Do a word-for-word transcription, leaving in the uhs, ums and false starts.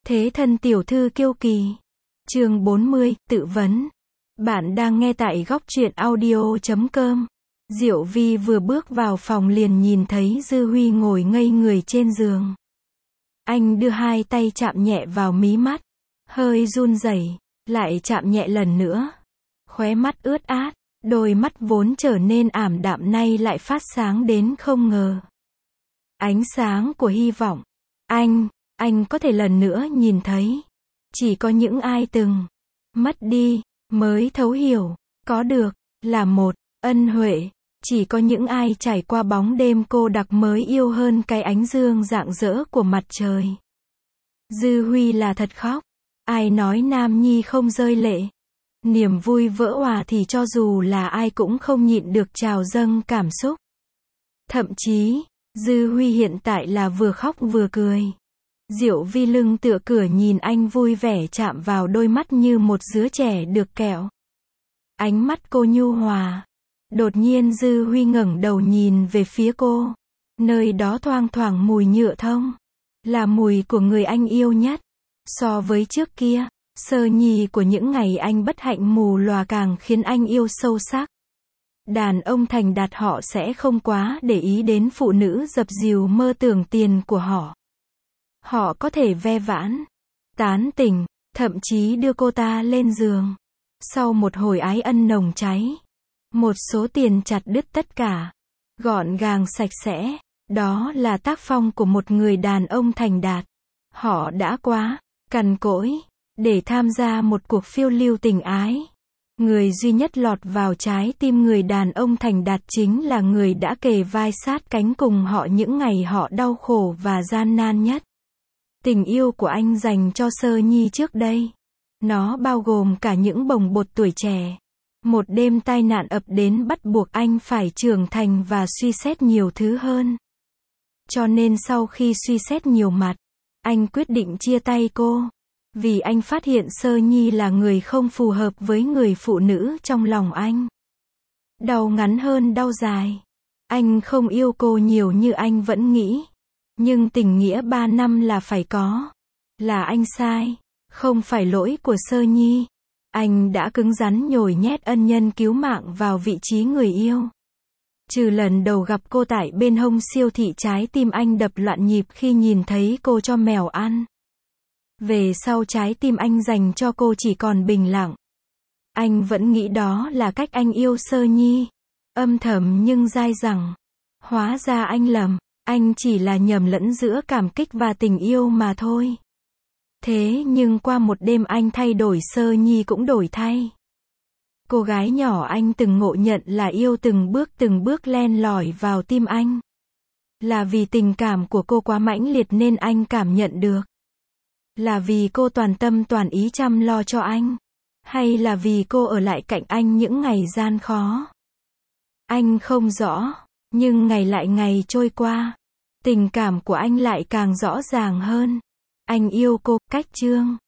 Thế thân tiểu thư kiêu kỳ. Chương bốn mươi, tự vấn. Bạn đang nghe tại góc truyện audio chấm com. Diệu Vi vừa bước vào phòng liền nhìn thấy Dư Huy ngồi ngây người trên giường. Anh đưa hai tay chạm nhẹ vào mí mắt, hơi run rẩy, lại chạm nhẹ lần nữa. Khóe mắt ướt át, đôi mắt vốn trở nên ảm đạm nay lại phát sáng đến không ngờ. Ánh sáng của hy vọng. Anh, anh có thể lần nữa nhìn thấy. Chỉ có những ai từng mất đi, mới thấu hiểu, có được, là một ân huệ. Chỉ có những ai trải qua bóng đêm cô đặc mới yêu hơn cái ánh dương rạng rỡ của mặt trời. Dư Huy là thật khóc. Ai nói nam nhi không rơi lệ. Niềm vui vỡ òa thì cho dù là ai cũng không nhịn được trào dâng cảm xúc. Thậm chí, Dư Huy hiện tại là vừa khóc vừa cười. Diệu Vi lưng tựa cửa nhìn anh vui vẻ chạm vào đôi mắt như một đứa trẻ được kẹo. Ánh mắt cô nhu hòa. Đột nhiên Dư Huy ngẩng đầu nhìn về phía cô. Nơi đó thoang thoảng mùi nhựa thông. Là mùi của người anh yêu nhất. So với trước kia, sơ nhì của những ngày anh bất hạnh mù lòa càng khiến anh yêu sâu sắc. Đàn ông thành đạt họ sẽ không quá để ý đến phụ nữ dập dìu mơ tưởng tiền của họ. Họ có thể ve vãn, tán tỉnh, thậm chí đưa cô ta lên giường. Sau một hồi ái ân nồng cháy, một số tiền chặt đứt tất cả, gọn gàng sạch sẽ, đó là tác phong của một người đàn ông thành đạt. Họ đã quá cằn cỗi để tham gia một cuộc phiêu lưu tình ái. Người duy nhất lọt vào trái tim người đàn ông thành đạt chính là người đã kề vai sát cánh cùng họ những ngày họ đau khổ và gian nan nhất. Tình yêu của anh dành cho Sơ Nhi trước đây. Nó bao gồm cả những bồng bột tuổi trẻ. Một đêm tai nạn ập đến bắt buộc anh phải trưởng thành và suy xét nhiều thứ hơn. Cho nên sau khi suy xét nhiều mặt, anh quyết định chia tay cô. Vì anh phát hiện Sơ Nhi là người không phù hợp với người phụ nữ trong lòng anh. Đau ngắn hơn đau dài. Anh không yêu cô nhiều như anh vẫn nghĩ. Nhưng tình nghĩa ba năm là phải có. Là anh sai. Không phải lỗi của Sơ Nhi. Anh đã cứng rắn nhồi nhét ân nhân cứu mạng vào vị trí người yêu. Trừ lần đầu gặp cô tại bên hông siêu thị, trái tim anh đập loạn nhịp khi nhìn thấy cô cho mèo ăn. Về sau trái tim anh dành cho cô chỉ còn bình lặng. Anh vẫn nghĩ đó là cách anh yêu Sơ Nhi. Âm thầm nhưng dai dẳng. Hóa ra anh lầm. Anh chỉ là nhầm lẫn giữa cảm kích và tình yêu mà thôi. Thế nhưng qua một đêm anh thay đổi, Sơ Nhi cũng đổi thay. Cô gái nhỏ anh từng ngộ nhận là yêu từng bước từng bước len lỏi vào tim anh. Là vì tình cảm của cô quá mãnh liệt nên anh cảm nhận được. Là vì cô toàn tâm toàn ý chăm lo cho anh. Hay là vì cô ở lại cạnh anh những ngày gian khó. Anh không rõ. Nhưng ngày lại ngày trôi qua. Tình cảm của anh lại càng rõ ràng hơn. Anh yêu cô, cách chương.